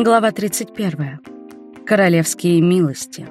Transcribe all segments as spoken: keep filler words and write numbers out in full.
Глава тридцать первая. Королевские милости.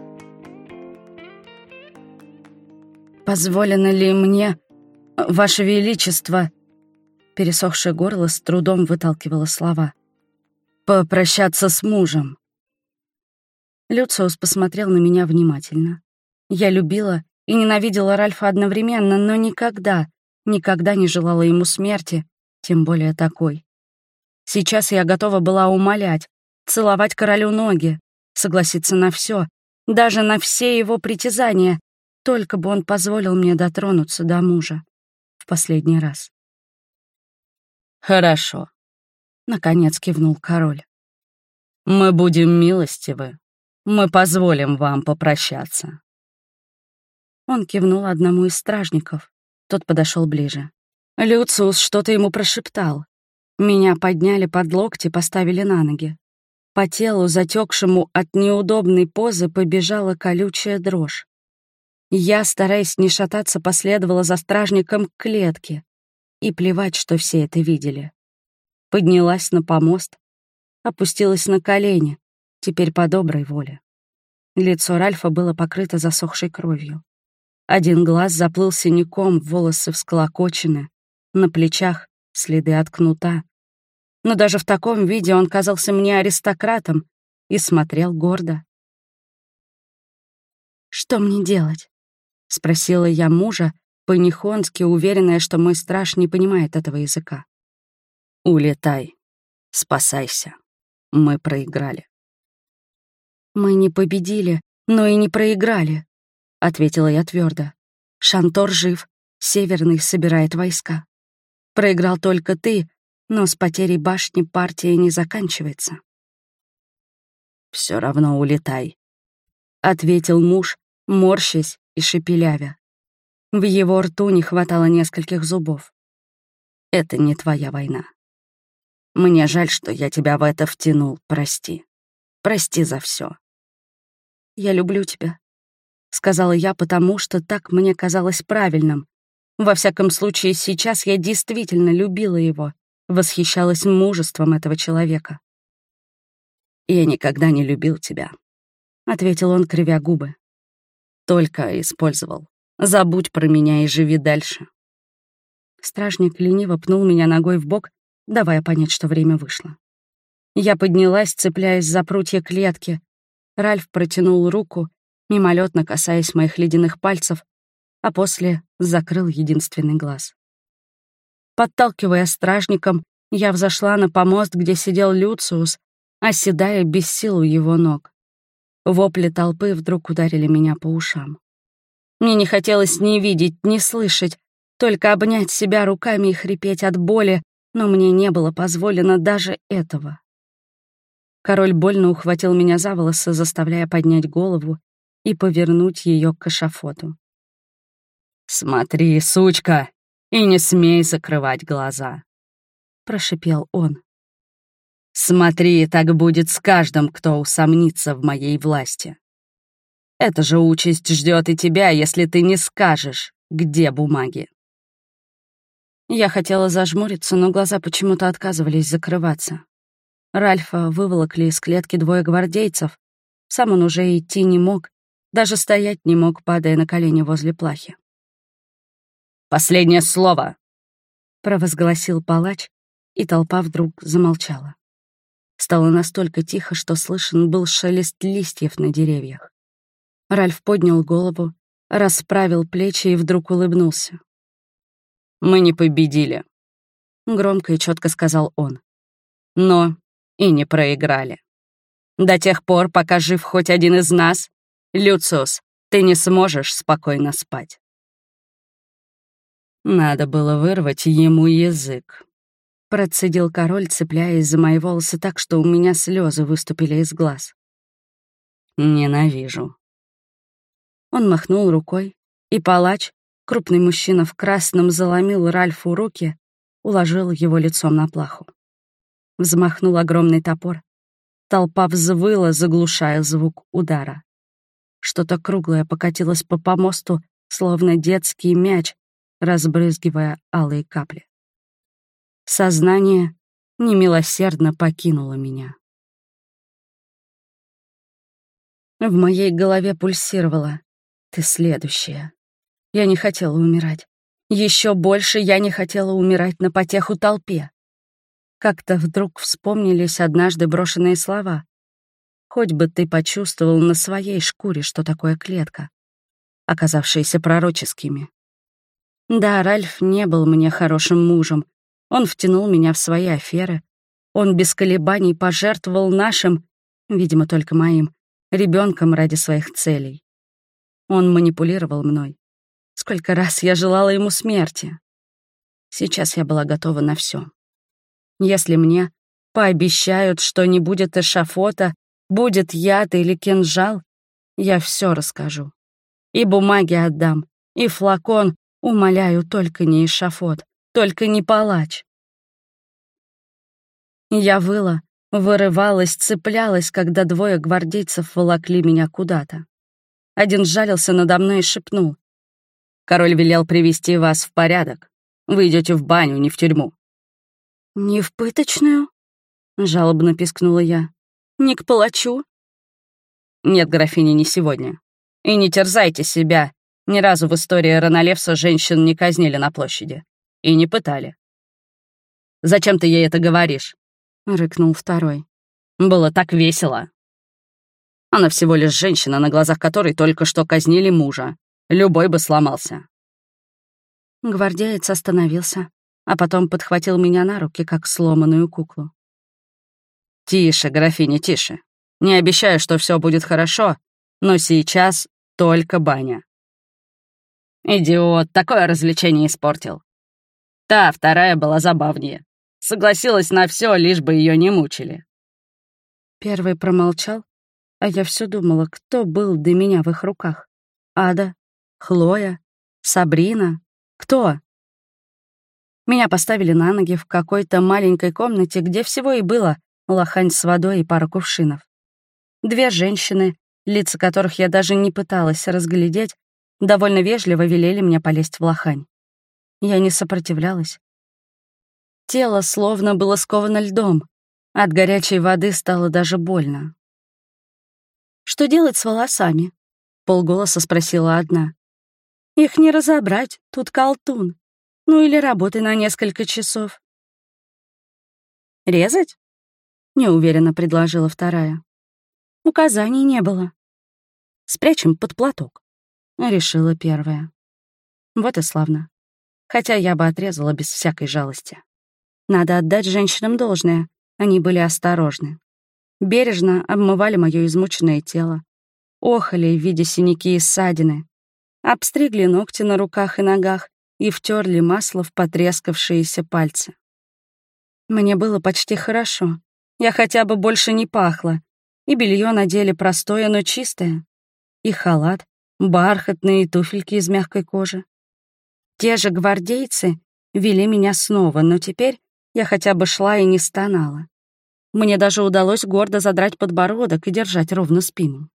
«Позволено ли мне, Ваше Величество...» Пересохшее горло с трудом выталкивало слова. «Попрощаться с мужем». Люциус посмотрел на меня внимательно. Я любила и ненавидела Ральфа одновременно, но никогда, никогда не желала ему смерти, тем более такой. Сейчас я готова была умолять, целовать королю ноги, согласиться на все, даже на все его притязания, только бы он позволил мне дотронуться до мужа в последний раз. «Хорошо», — наконец кивнул король. «Мы будем милостивы. Мы позволим вам попрощаться». Он кивнул одному из стражников. Тот подошел ближе. Люциус что-то ему прошептал. Меня подняли под локти, поставили на ноги. По телу, затекшему от неудобной позы, побежала колючая дрожь. Я, стараясь не шататься, последовала за стражником к клетке. И плевать, что все это видели. Поднялась на помост, опустилась на колени, теперь по доброй воле. Лицо Ральфа было покрыто засохшей кровью. Один глаз заплыл синяком, волосы всколокочены, на плечах следы от кнута. Но даже в таком виде он казался мне аристократом и смотрел гордо. «Что мне делать?» — спросила я мужа, по-нихонски уверенная, что мой страж не понимает этого языка. «Улетай. Спасайся. Мы проиграли». «Мы не победили, но и не проиграли», — ответила я твердо. «Шантор жив, Северный собирает войска. Проиграл только ты, но с потерей башни партия не заканчивается». «Все равно улетай», — ответил муж, морщась и шепелявя. В его рту не хватало нескольких зубов. «Это не твоя война. Мне жаль, что я тебя в это втянул, прости. Прости за все. «Я люблю тебя», — сказала я, потому что так мне казалось правильным. Во всяком случае, сейчас я действительно любила его, восхищалась мужеством этого человека. «Я никогда не любил тебя», — ответил он, кривя губы. «Только использовал. Забудь про меня и живи дальше». Стражник лениво пнул меня ногой в бок, давая понять, что время вышло. Я поднялась, цепляясь за прутья клетки. Ральф протянул руку, мимолетно касаясь моих ледяных пальцев, а после закрыл единственный глаз. Подталкивая стражником, я взошла на помост, где сидел Люциус, оседая без сил у его ног. Вопли толпы вдруг ударили меня по ушам. Мне не хотелось ни видеть, ни слышать, только обнять себя руками и хрипеть от боли, но мне не было позволено даже этого. Король больно ухватил меня за волосы, заставляя поднять голову и повернуть ее к эшафоту. «Смотри, сучка, и не смей закрывать глаза», — прошипел он. «Смотри, так будет с каждым, кто усомнится в моей власти. Эта же участь ждет и тебя, если ты не скажешь, где бумаги». Я хотела зажмуриться, но глаза почему-то отказывались закрываться. Ральфа выволокли из клетки двое гвардейцев. Сам он уже идти не мог, даже стоять не мог, падая на колени возле плахи. «Последнее слово!» — провозгласил палач, и толпа вдруг замолчала. Стало настолько тихо, что слышен был шелест листьев на деревьях. Ральф поднял голову, расправил плечи и вдруг улыбнулся. «Мы не победили», — громко и четко сказал он. «Но и не проиграли. До тех пор, пока жив хоть один из нас, Люциус, ты не сможешь спокойно спать». «Надо было вырвать ему язык», — процедил король, цепляясь за мои волосы так, что у меня слезы выступили из глаз. «Ненавижу». Он махнул рукой, и палач, крупный мужчина в красном, заломил Ральфу руки, уложил его лицом на плаху. Взмахнул огромный топор. Толпа взвыла, заглушая звук удара. Что-то круглое покатилось по помосту, словно детский мяч, разбрызгивая алые капли. Сознание немилосердно покинуло меня. В моей голове пульсировало. Ты следующая. Я не хотела умирать. Еще больше я не хотела умирать на потеху толпе. Как-то вдруг вспомнились однажды брошенные слова. Хоть бы ты почувствовал на своей шкуре, что такое клетка, оказавшиеся пророческими. Да, Ральф не был мне хорошим мужем. Он втянул меня в свои аферы. Он без колебаний пожертвовал нашим, видимо, только моим, ребенком ради своих целей. Он манипулировал мной. Сколько раз я желала ему смерти. Сейчас я была готова на все. Если мне пообещают, что не будет эшафота, будет яд или кинжал, я все расскажу. И бумаги отдам, и флакон, умоляю, только не эшафот, только не палач. Я выла, вырывалась, цеплялась, когда двое гвардейцев волокли меня куда-то. Один сжалился надо мной и шепнул: «Король велел привести вас в порядок. Вы идете в баню, не в тюрьму». «Не в пыточную?» — жалобно пискнула я. «Не к палачу?» «Нет, графиня, не сегодня. И не терзайте себя. Ни разу в истории Ронолевса женщин не казнили на площади. И не пытали». «Зачем ты ей это говоришь?» — рыкнул второй. «Было так весело. Она всего лишь женщина, на глазах которой только что казнили мужа. Любой бы сломался». Гвардеец остановился, а потом подхватил меня на руки, как сломанную куклу. «Тише, графиня, тише. Не обещаю, что все будет хорошо, но сейчас только баня». «Идиот, такое развлечение испортил. Та, вторая, была забавнее. Согласилась на все, лишь бы ее не мучили». Первый промолчал, а я все думала, кто был до меня в их руках. Ада, Хлоя, Сабрина. Кто? Меня поставили на ноги в какой-то маленькой комнате, где всего и было лохань с водой и пара кувшинов. Две женщины, лица которых я даже не пыталась разглядеть, довольно вежливо велели мне полезть в лохань. Я не сопротивлялась. Тело словно было сковано льдом. От горячей воды стало даже больно. «Что делать с волосами?» — полголоса спросила одна. «Их не разобрать, тут колтун. Ну или работай на несколько часов». «Резать?» — неуверенно предложила вторая. «Указаний не было». «Спрячем под платок», — решила первая. Вот и славно. Хотя я бы отрезала без всякой жалости. Надо отдать женщинам должное, они были осторожны. Бережно обмывали мое измученное тело, охали в виде синяки и ссадины, обстригли ногти на руках и ногах и втерли масло в потрескавшиеся пальцы. Мне было почти хорошо. Я хотя бы больше не пахла, и белье надели простое, но чистое, и халат, бархатные туфельки из мягкой кожи. Те же гвардейцы вели меня снова, но теперь я хотя бы шла и не стонала. Мне даже удалось гордо задрать подбородок и держать ровно спину.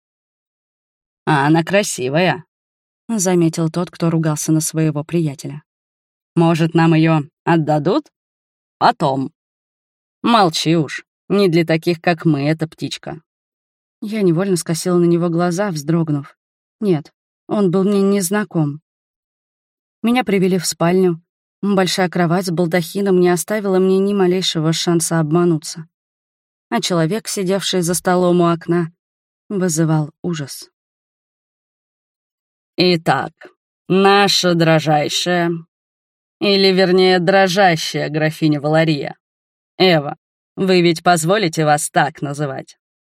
«А она красивая», — заметил тот, кто ругался на своего приятеля. «Может, нам ее отдадут? Потом». «Молчи уж, не для таких, как мы, эта птичка». Я невольно скосила на него глаза, вздрогнув. Нет, он был мне незнаком. Меня привели в спальню. Большая кровать с балдахином не оставила мне ни малейшего шанса обмануться. А человек, сидевший за столом у окна, вызывал ужас. «Итак, наша дрожайшая, или, вернее, дрожащая графиня Валария. Эва, вы ведь позволите вас так называть?»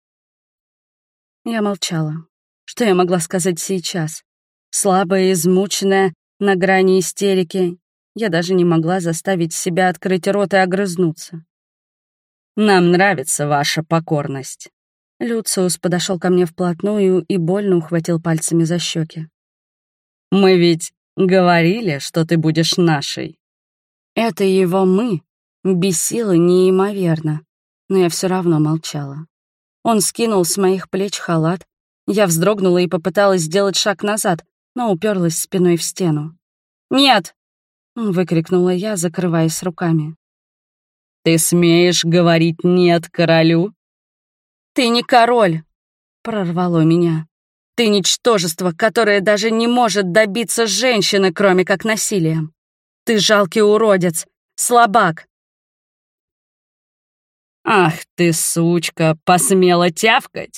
Я молчала. Что я могла сказать сейчас? Слабая, измученная, на грани истерики. Я даже не могла заставить себя открыть рот и огрызнуться. «Нам нравится ваша покорность». Люциус подошел ко мне вплотную и больно ухватил пальцами за щеки. «Мы ведь говорили, что ты будешь нашей». Это его «мы» бесило неимоверно, но я все равно молчала. Он скинул с моих плеч халат. Я вздрогнула и попыталась сделать шаг назад, но уперлась спиной в стену. «Нет!» — выкрикнула я, закрываясь руками. «Ты смеешь говорить «нет» королю?» «Ты не король!» Прорвало меня. «Ты ничтожество, которое даже не может добиться женщины, кроме как насилием. Ты жалкий уродец, слабак». «Ах ты, сучка, посмела тявкать!»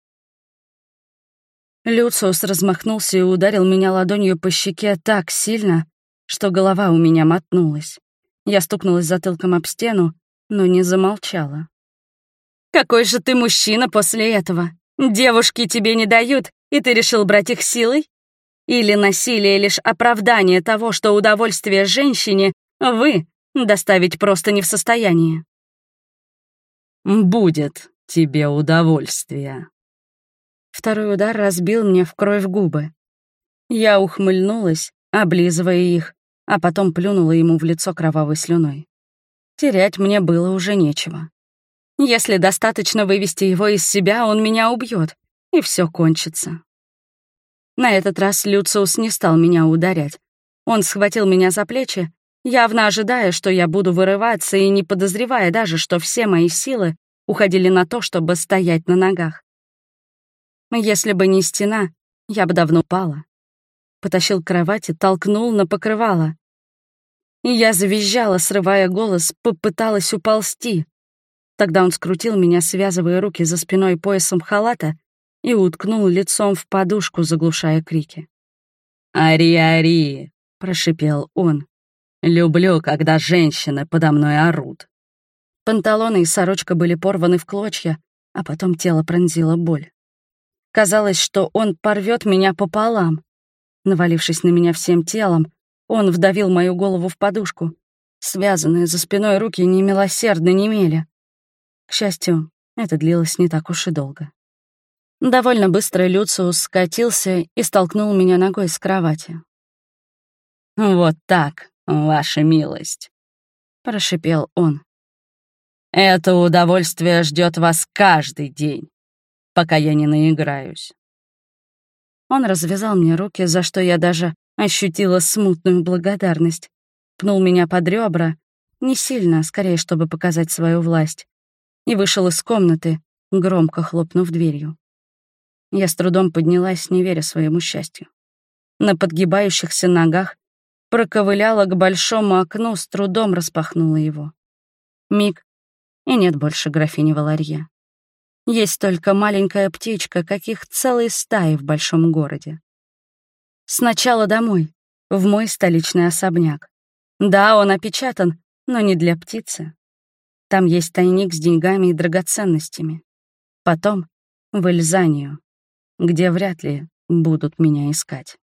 Люциус размахнулся и ударил меня ладонью по щеке так сильно, что голова у меня мотнулась. Я стукнулась затылком об стену, но не замолчала. «Какой же ты мужчина после этого? Девушки тебе не дают, и ты решил брать их силой? Или насилие — лишь оправдание того, что удовольствие женщине вы доставить просто не в состоянии?» «Будет тебе удовольствие». Второй удар разбил мне в кровь губы. Я ухмыльнулась, облизывая их, а потом плюнула ему в лицо кровавой слюной. Терять мне было уже нечего. Если достаточно вывести его из себя, он меня убьет, и все кончится. На этот раз Люциус не стал меня ударять. Он схватил меня за плечи, явно ожидая, что я буду вырываться, и не подозревая даже, что все мои силы уходили на то, чтобы стоять на ногах. Если бы не стена, я бы давно пала. Потащил к кровати, толкнул на покрывало. И я завизжала, срывая голос, попыталась уползти. Тогда он скрутил меня, связывая руки за спиной поясом халата, и уткнул лицом в подушку, заглушая крики. «Ари, ари!» — прошипел он. «Люблю, когда женщины подо мной орут». Панталоны и сорочка были порваны в клочья, а потом тело пронзила боль. Казалось, что он порвет меня пополам. Навалившись на меня всем телом, он вдавил мою голову в подушку. Связанные за спиной руки немилосердно немели. К счастью, это длилось не так уж и долго. Довольно быстро Люциус скатился и столкнул меня ногой с кровати. «Вот так, ваша милость», — прошипел он. «Это удовольствие ждет вас каждый день, пока я не наиграюсь». Он развязал мне руки, за что я даже ощутила смутную благодарность. Пнул меня под ребра, не сильно, скорее, чтобы показать свою власть, и вышел из комнаты, громко хлопнув дверью. Я с трудом поднялась, не веря своему счастью. На подгибающихся ногах проковыляла к большому окну, с трудом распахнула его. Миг, и нет больше графини Валарье. Есть только маленькая птичка, каких целые стаи в большом городе. Сначала домой, в мой столичный особняк. Да, он опечатан, но не для птицы. Там есть тайник с деньгами и драгоценностями. Потом в Эльзанию, где вряд ли будут меня искать.